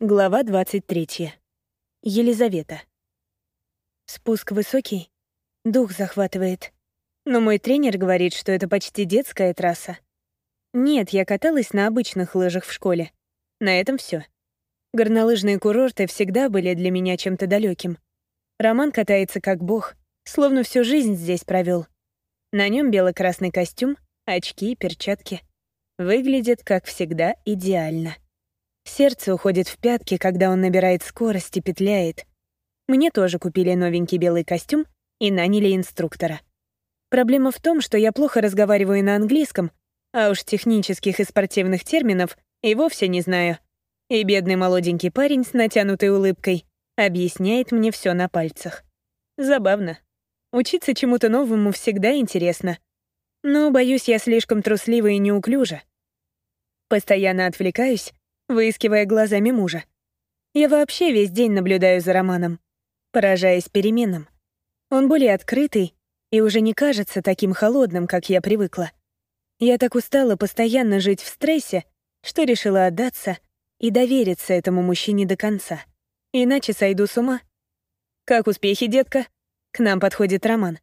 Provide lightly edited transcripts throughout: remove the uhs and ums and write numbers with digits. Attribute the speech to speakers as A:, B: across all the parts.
A: Глава 23. Елизавета. Спуск высокий, дух захватывает. Но мой тренер говорит, что это почти детская трасса. Нет, я каталась на обычных лыжах в школе. На этом все. Горнолыжные курорты всегда были для меня чем-то далеким. Роман катается как бог, словно всю жизнь здесь провел. На нем бело-красный костюм, очки, перчатки. Выглядит, как всегда, идеально. Сердце уходит в пятки, когда он набирает скорость и петляет. Мне тоже купили новенький белый костюм и наняли инструктора. Проблема в том, что я плохо разговариваю на английском, а уж технических и спортивных терминов и вовсе не знаю. И бедный молоденький парень с натянутой улыбкой объясняет мне все на пальцах. Забавно. Учиться чему-то новому всегда интересно. Но, боюсь, я слишком труслива и неуклюжа. Постоянно отвлекаюсь, выискивая глазами мужа. Я вообще весь день наблюдаю за Романом, поражаясь переменам. Он более открытый и уже не кажется таким холодным, как я привыкла. Я так устала постоянно жить в стрессе, что решила отдаться и довериться этому мужчине до конца. Иначе сойду с ума. «Как успехи, детка?» К нам подходит Роман.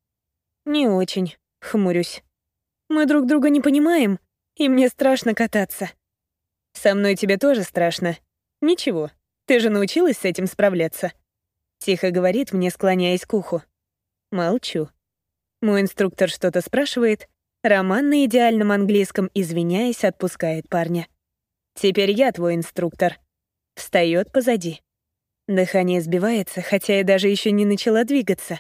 A: «Не очень», — хмурюсь. «Мы друг друга не понимаем, и мне страшно кататься». «Со мной тебе тоже страшно. Ничего, ты же научилась с этим справляться?» Тихо говорит мне, склоняясь к уху. Молчу. Мой инструктор что-то спрашивает. Роман на идеальном английском, извиняясь, отпускает парня. «Теперь я твой инструктор». Встает позади. Дыхание сбивается, хотя я даже еще не начала двигаться.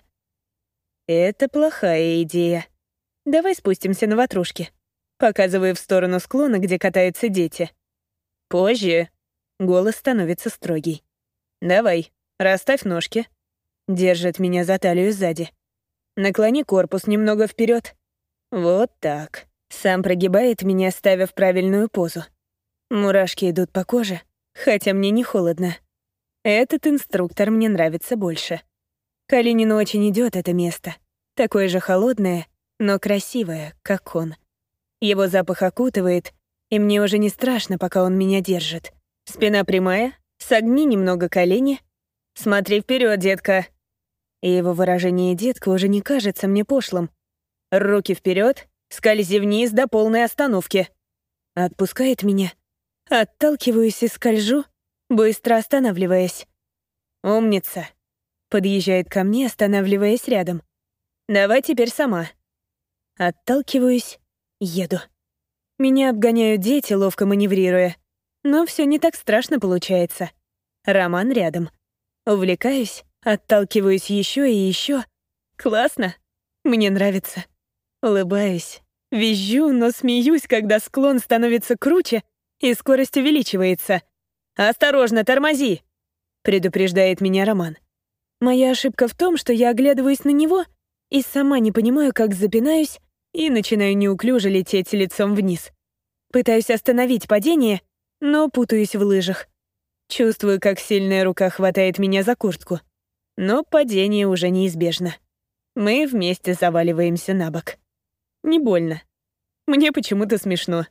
A: «Это плохая идея. Давай спустимся на ватрушки». Показываю в сторону склона, где катаются дети. «Позже». Голос становится строгий. «Давай, расставь ножки». Держит меня за талию сзади. Наклони корпус немного вперед. Вот так. Сам прогибает меня, ставя в правильную позу. Мурашки идут по коже, хотя мне не холодно. Этот инструктор мне нравится больше. Калинину очень идет это место. Такое же холодное, но красивое, как он. Его запах окутывает, и мне уже не страшно, пока он меня держит. Спина прямая, согни немного колени. Смотри вперед, детка. И его выражение «детка» уже не кажется мне пошлым. Руки вперед, скользи вниз до полной остановки. Отпускает меня. Отталкиваюсь и скольжу, быстро останавливаясь. «Умница». Подъезжает ко мне, останавливаясь рядом. «Давай теперь сама». Отталкиваюсь, еду. Меня обгоняют дети, ловко маневрируя. Но все не так страшно получается. Роман рядом. Увлекаюсь, отталкиваюсь еще и еще. Классно. Мне нравится. Улыбаюсь. Визжу, но смеюсь, когда склон становится круче и скорость увеличивается. «Осторожно, тормози!» предупреждает меня Роман. Моя ошибка в том, что я оглядываюсь на него и сама не понимаю, как запинаюсь и начинаю неуклюже лететь лицом вниз. Пытаюсь остановить падение, но путаюсь в лыжах. Чувствую, как сильная рука хватает меня за куртку. Но падение уже неизбежно. Мы вместе заваливаемся на бок. Не больно. Мне почему-то смешно.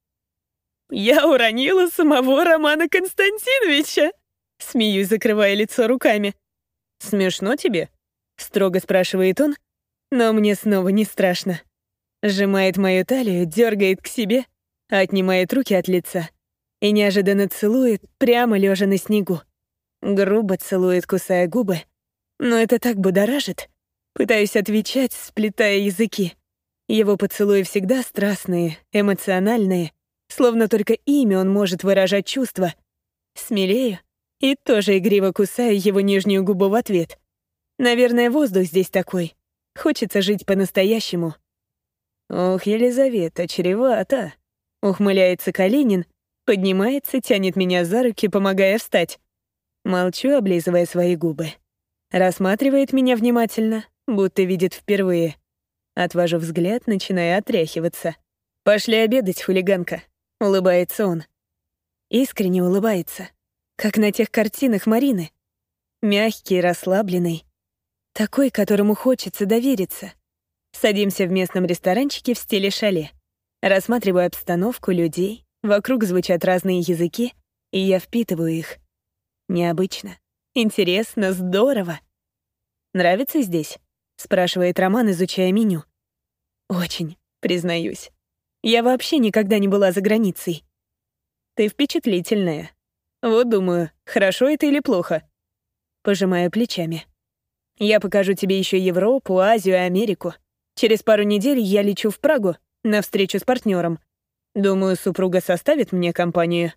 A: «Я уронила самого Романа Константиновича!» Смеюсь, закрывая лицо руками. «Смешно тебе?» — строго спрашивает он, но мне снова не страшно. Сжимает мою талию, дергает к себе, отнимает руки от лица и неожиданно целует, прямо лежа на снегу. Грубо целует, кусая губы. Но это так будоражит. Пытаюсь отвечать, сплетая языки. Его поцелуи всегда страстные, эмоциональные, словно только ими он может выражать чувства. Смелею и тоже игриво кусаю его нижнюю губу в ответ. Наверное, воздух здесь такой. Хочется жить по-настоящему. «Ох, Елизавета, чревато!» — ухмыляется Калинин, поднимается, тянет меня за руки, помогая встать. Молчу, облизывая свои губы. Рассматривает меня внимательно, будто видит впервые. Отвожу взгляд, начиная отряхиваться. «Пошли обедать, хулиганка», — улыбается он. Искренне улыбается, как на тех картинах Марины. Мягкий, расслабленный. Такой, которому хочется довериться. Садимся в местном ресторанчике в стиле шале. Рассматриваю обстановку, людей. Вокруг звучат разные языки. и я впитываю их. Необычно, интересно, здорово. «Нравится здесь?» — спрашивает Роман, изучая меню. «Очень, признаюсь. Я вообще никогда не была за границей». «Ты впечатлительная. Вот думаю, хорошо это или плохо?» Пожимаю плечами. «Я покажу тебе еще Европу, Азию, Америку. Через пару недель я лечу в Прагу на встречу с партнером. Думаю, супруга составит мне компанию».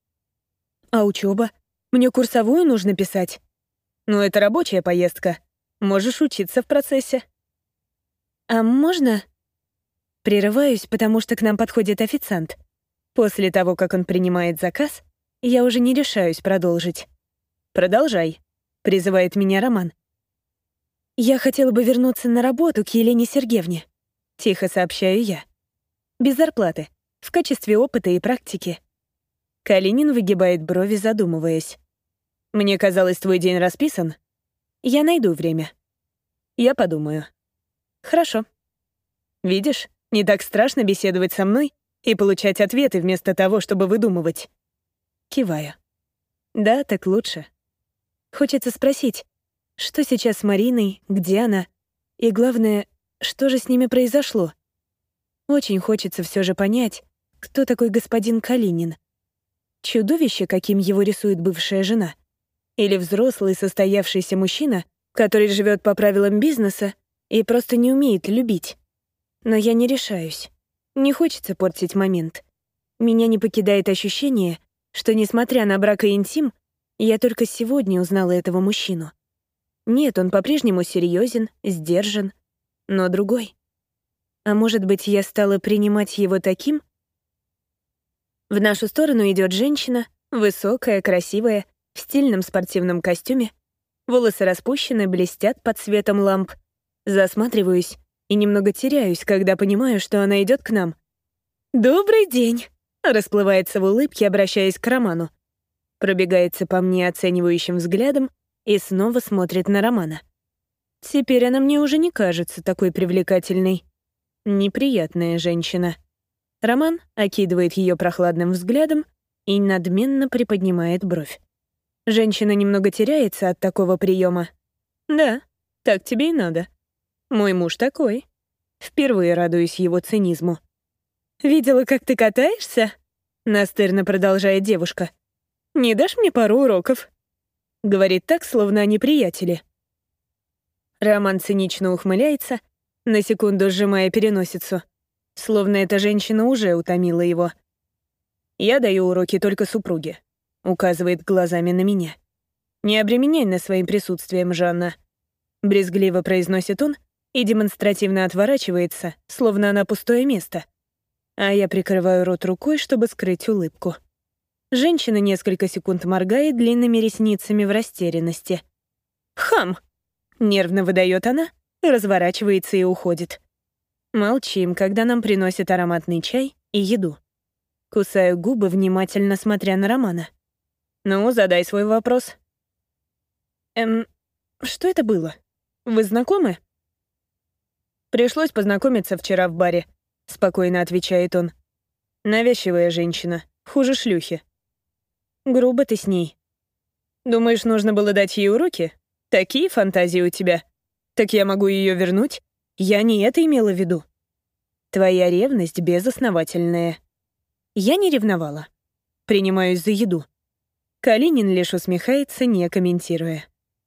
A: «А учеба? Мне курсовую нужно писать?» «Ну, это рабочая поездка. Можешь учиться в процессе». «А можно?» Прерываюсь, потому что к нам подходит официант. После того, как он принимает заказ, я уже не решаюсь продолжить. «Продолжай», — призывает меня Роман. «Я хотела бы вернуться на работу к Елене Сергеевне», — тихо сообщаю я. «Без зарплаты, в качестве опыта и практики». Калинин выгибает брови, задумываясь. «Мне казалось, твой день расписан. Я найду время. Я подумаю». «Хорошо». «Видишь, не так страшно беседовать со мной и получать ответы вместо того, чтобы выдумывать». Киваю. «Да, так лучше». Хочется спросить, что сейчас с Мариной, где она, и главное, что же с ними произошло. Очень хочется все же понять, кто такой господин Калинин. Чудовище, каким его рисует бывшая жена? Или взрослый состоявшийся мужчина, который живет по правилам бизнеса и просто не умеет любить? Но я не решаюсь. Не хочется портить момент. Меня не покидает ощущение, что, несмотря на брак и интим, я только сегодня узнала этого мужчину. Нет, он по-прежнему серьезен, сдержан, но другой. А может быть, я стала принимать его таким? В нашу сторону идет женщина, высокая, красивая, в стильном спортивном костюме. Волосы распущены, блестят под светом ламп. Засматриваюсь и немного теряюсь, когда понимаю, что она идет к нам. «Добрый день!» — расплывается в улыбке, обращаясь к Роману. Пробегается по мне оценивающим взглядом и снова смотрит на Романа. Теперь она мне уже не кажется такой привлекательной. Неприятная женщина. Роман окидывает ее прохладным взглядом и надменно приподнимает бровь. Женщина немного теряется от такого приема. «Да, так тебе и надо. Мой муж такой». Впервые радуюсь его цинизму. «Видела, как ты катаешься?» — настырно продолжает девушка. «Не дашь мне пару уроков?» Говорит так, словно они приятели. Роман цинично ухмыляется, на секунду сжимая переносицу, словно эта женщина уже утомила его. «Я даю уроки только супруге», — указывает глазами на меня. «Не обременяй нас своим присутствием, Жанна», — брезгливо произносит он и демонстративно отворачивается, словно она пустое место. А я прикрываю рот рукой, чтобы скрыть улыбку. Женщина несколько секунд моргает длинными ресницами в растерянности. «Хам!» — нервно выдает она, разворачивается и уходит. Молчим, когда нам приносят ароматный чай и еду. Кусаю губы, внимательно смотря на Романа. «Ну, задай свой вопрос». Что это было? Вы знакомы?» «Пришлось познакомиться вчера в баре», — спокойно отвечает он. «Навязчивая женщина, хуже шлюхи». «Грубо ты с ней». «Думаешь, нужно было дать ей уроки? Такие фантазии у тебя. Так я могу ее вернуть? Я не это имела в виду». «Твоя ревность безосновательная». Я не ревновала. Принимаюсь за еду. Калинин лишь усмехается, не комментируя.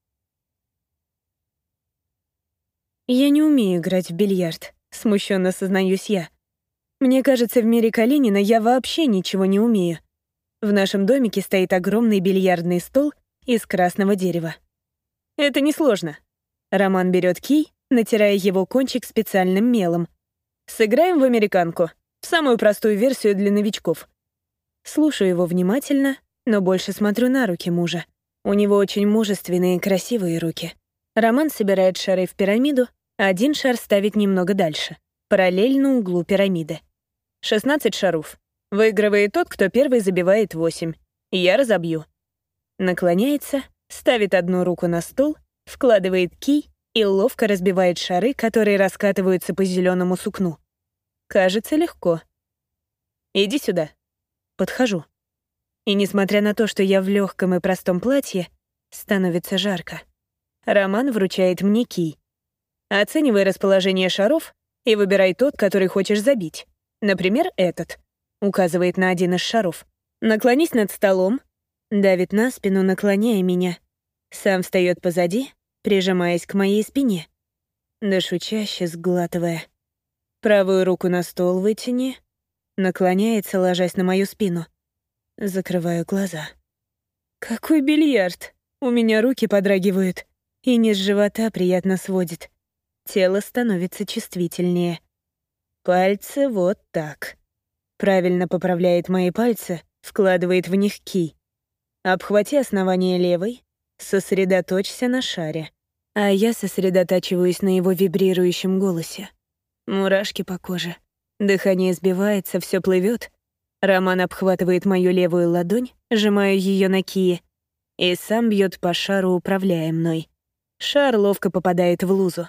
A: «Я не умею играть в бильярд», — смущенно сознаюсь я. «Мне кажется, в мире Калинина я вообще ничего не умею. В нашем домике стоит огромный бильярдный стол из красного дерева». «Это несложно». Роман берет кий, натирая его кончик специальным мелом. «Сыграем в американку, в самую простую версию для новичков». Слушаю его внимательно, но больше смотрю на руки мужа. У него очень мужественные и красивые руки. Роман собирает шары в пирамиду, а один шар ставит немного дальше, параллельно углу пирамиды. 16 шаров. Выигрывает тот, кто первый забивает 8. Я разобью. Наклоняется, ставит одну руку на стол, вкладывает кий и ловко разбивает шары, которые раскатываются по зеленому сукну. Кажется, легко. «Иди сюда». Подхожу. И несмотря на то, что я в легком и простом платье, становится жарко. Роман вручает мне кий. Оценивай расположение шаров и выбирай тот, который хочешь забить. Например, этот. Указывает на один из шаров. Наклонись над столом. Давит на спину, наклоняя меня. Сам встает позади, прижимаясь к моей спине. Дышу чаще, сглатывая. Правую руку на стол вытяни. Наклоняется, ложась на мою спину. Закрываю глаза. Какой бильярд! У меня руки подрагивают. И низ живота приятно сводит. Тело становится чувствительнее. Пальцы вот так. Правильно поправляет мои пальцы, вкладывает в них кий. Обхвати основание левой, сосредоточься на шаре. А я сосредотачиваюсь на его вибрирующем голосе. Мурашки по коже. Дыхание сбивается, все плывет. Роман обхватывает мою левую ладонь, сжимаю ее на кие, и сам бьет по шару, управляя мной. Шар ловко попадает в лузу.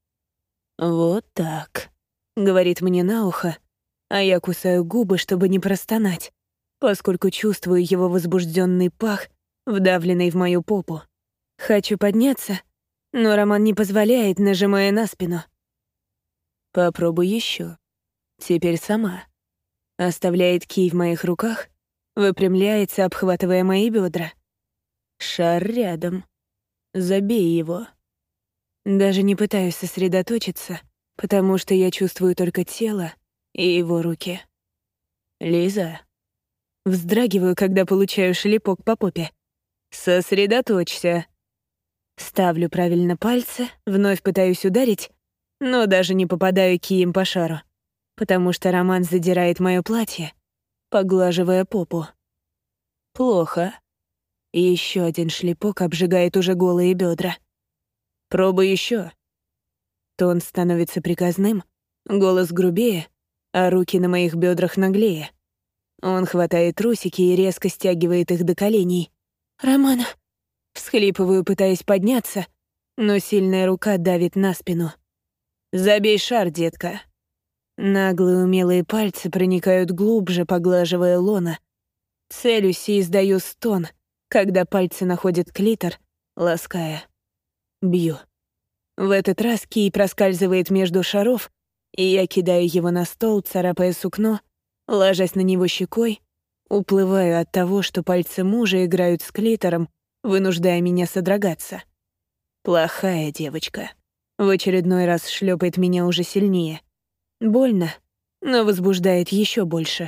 A: «Вот так», — говорит мне на ухо, а я кусаю губы, чтобы не простонать, поскольку чувствую его возбужденный пах, вдавленный в мою попу. Хочу подняться, но Роман не позволяет, нажимая на спину. «Попробуй еще. Теперь сама». Оставляет кий в моих руках, выпрямляется, обхватывая мои бедра. Шар рядом. Забей его. Даже не пытаюсь сосредоточиться, потому что я чувствую только тело и его руки. «Лиза». Вздрагиваю, когда получаю шлепок по попе. «Сосредоточься». Ставлю правильно пальцы, вновь пытаюсь ударить, но даже не попадаю кием по шару, потому что Роман задирает моё платье, поглаживая попу. Плохо. И ещё один шлепок обжигает уже голые бедра. «Пробуй ещё». Тон становится приказным, голос грубее, а руки на моих бедрах наглее. Он хватает трусики и резко стягивает их до коленей. «Роман!» Всхлипываю, пытаясь подняться, но сильная рука давит на спину. «Забей шар, детка». Наглые умелые пальцы проникают глубже, поглаживая лона. Целюсь и издаю стон, когда пальцы находят клитор, лаская. Бью. В этот раз кий проскальзывает между шаров, и я кидаю его на стол, царапая сукно, ложась на него щекой, уплываю от того, что пальцы мужа играют с клитором, вынуждая меня содрогаться. Плохая девочка. В очередной раз шлепает меня уже сильнее. Больно, но возбуждает еще больше.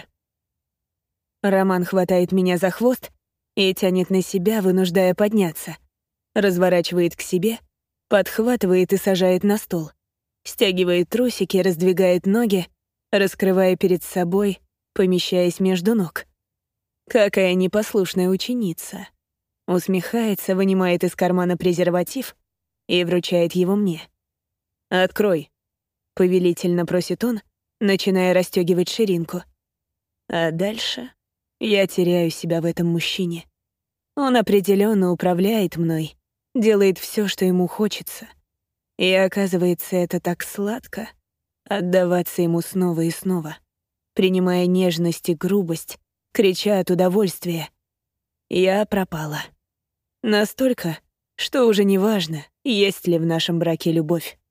A: Роман хватает меня за хвост и тянет на себя, вынуждая подняться. Разворачивает к себе, подхватывает и сажает на стол. Стягивает трусики, раздвигает ноги, раскрывая перед собой, помещаясь между ног. Какая непослушная ученица. Усмехается, вынимает из кармана презерватив и вручает его мне. «Открой», — повелительно просит он, начиная расстёгивать ширинку. А дальше я теряю себя в этом мужчине. Он определенно управляет мной, делает все, что ему хочется. И оказывается, это так сладко — отдаваться ему снова и снова, принимая нежность и грубость, крича от удовольствия. Я пропала. Настолько, что уже не важно, есть ли в нашем браке любовь.